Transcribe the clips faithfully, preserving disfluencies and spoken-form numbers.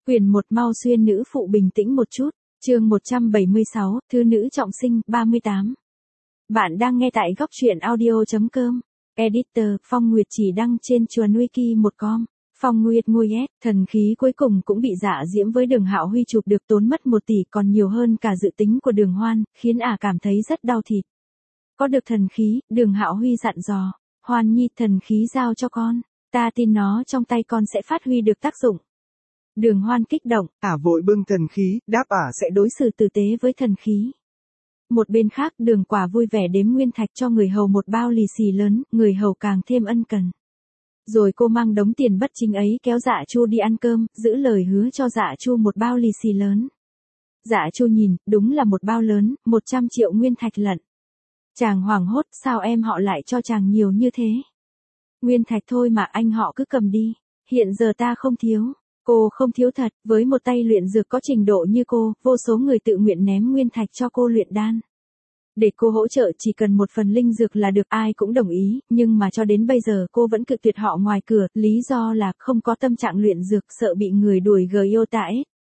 Quyển một Mau xuyên nữ phụ bình tĩnh một chút, chương một trăm bảy mươi sáu, thư nữ trọng sinh, ba mươi tám. Bạn đang nghe tại góc truyện audio chấm com. Editor, Phong Nguyệt chỉ đăng trên chuồn wiki một com. Phong Nguyệt ngôi S, thần khí cuối cùng cũng bị Dạ Diễm với Đường Hạo Huy chụp được tốn mất một tỷ còn nhiều hơn cả dự tính của Đường Hoan, khiến ả cảm thấy rất đau thịt. Có được thần khí, Đường Hạo Huy dặn dò, Hoan Nhi thần khí giao cho con, ta tin nó trong tay con sẽ phát huy được tác dụng. Đường Hoan kích động, ả vội bưng thần khí, đáp ả sẽ đối xử tử tế với thần khí. Một bên khác, Đường Quả vui vẻ đếm nguyên thạch cho người hầu một bao lì xì lớn, người hầu càng thêm ân cần. Rồi cô mang đống tiền bất chính ấy kéo Dạ Chu đi ăn cơm, giữ lời hứa cho Dạ Chu một bao lì xì lớn. Dạ Chu nhìn, đúng là một bao lớn, một trăm triệu nguyên thạch lận. Chàng hoảng hốt, sao em họ lại cho chàng nhiều như thế? Nguyên thạch thôi mà anh họ cứ cầm đi, hiện giờ ta không thiếu. Cô không thiếu thật, với một tay luyện dược có trình độ như cô, vô số người tự nguyện ném nguyên thạch cho cô luyện đan. Để cô hỗ trợ chỉ cần một phần linh dược là được, ai cũng đồng ý, nhưng mà cho đến bây giờ cô vẫn cự tuyệt họ ngoài cửa, lý do là không có tâm trạng luyện dược, sợ bị người đuổi giota.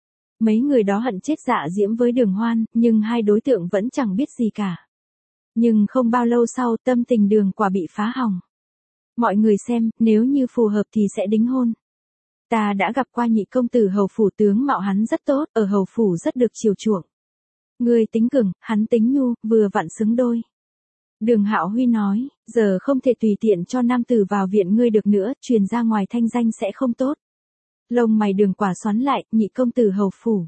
Mấy người đó hận chết Dạ Diễm với Đường Hoan, nhưng hai đối tượng vẫn chẳng biết gì cả. Nhưng không bao lâu sau tâm tình Đường Quả bị phá hỏng. Mọi người xem, nếu như phù hợp thì sẽ đính hôn. Ta đã gặp qua nhị công tử hầu phủ, tướng mạo hắn rất tốt, ở hầu phủ rất được chiều chuộng. Người tính cường, hắn tính nhu, vừa vặn xứng đôi. Đường Hạo Huy nói, giờ không thể tùy tiện cho nam tử vào viện ngươi được nữa, truyền ra ngoài thanh danh sẽ không tốt. Lông mày Đường Quả xoắn lại, nhị công tử hầu phủ.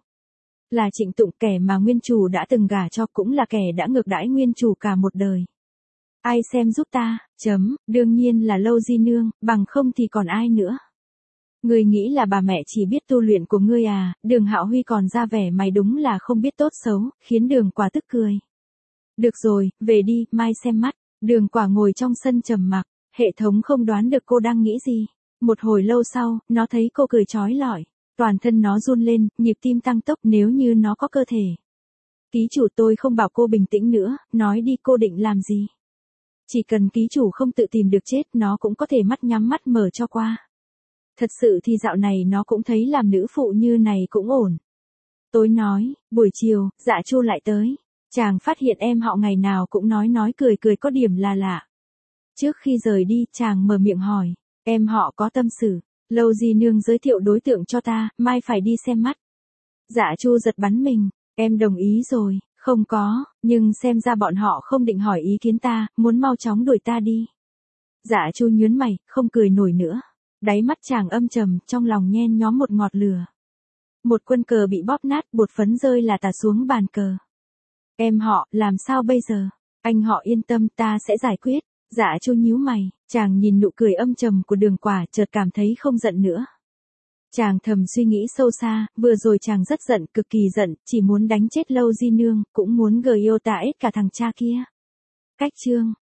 Là Trịnh Tụng, kẻ mà nguyên chủ đã từng gả cho, cũng là kẻ đã ngược đãi nguyên chủ cả một đời. Ai xem giúp ta, chấm, đương nhiên là Lâu Di Nương, bằng không thì còn ai nữa. Ngươi nghĩ là bà mẹ chỉ biết tu luyện của ngươi à? Đường Hạo Huy còn ra vẻ mày đúng là không biết tốt xấu, khiến Đường Quả tức cười. Được rồi, về đi, mai xem mắt. Đường Quả ngồi trong sân trầm mặc, hệ thống không đoán được cô đang nghĩ gì. Một hồi lâu sau, nó thấy cô cười chói lọi, toàn thân nó run lên, nhịp tim tăng tốc nếu như nó có cơ thể. Ký chủ, tôi không bảo cô bình tĩnh nữa, nói đi, cô định làm gì? Chỉ cần ký chủ không tự tìm được chết, nó cũng có thể mắt nhắm mắt mở cho qua. Thật sự thì dạo này nó cũng thấy làm nữ phụ như này cũng ổn. Tối nói, buổi chiều, Dạ Chu lại tới. Chàng phát hiện em họ ngày nào cũng nói nói cười cười có điểm là lạ. Trước khi rời đi, chàng mở miệng hỏi, em họ có tâm sự. Lâu Di Nương giới thiệu đối tượng cho ta, mai phải đi xem mắt. Dạ Chu giật bắn mình, em đồng ý rồi, không có, nhưng xem ra bọn họ không định hỏi ý kiến ta, muốn mau chóng đuổi ta đi. Dạ Chu nhướng mày, không cười nổi nữa. Đáy mắt chàng âm trầm, trong lòng nhen nhóm một ngọt lửa. Một quân cờ bị bóp nát, bột phấn rơi là tả xuống bàn cờ. Em họ, làm sao bây giờ? Anh họ yên tâm, ta sẽ giải quyết. Dạ Chu nhíu mày, chàng nhìn nụ cười âm trầm của Đường Quả, chợt cảm thấy không giận nữa. Chàng thầm suy nghĩ sâu xa, vừa rồi chàng rất giận, cực kỳ giận, chỉ muốn đánh chết Lâu Di Nương, cũng muốn giota cả thằng cha kia. Cách chương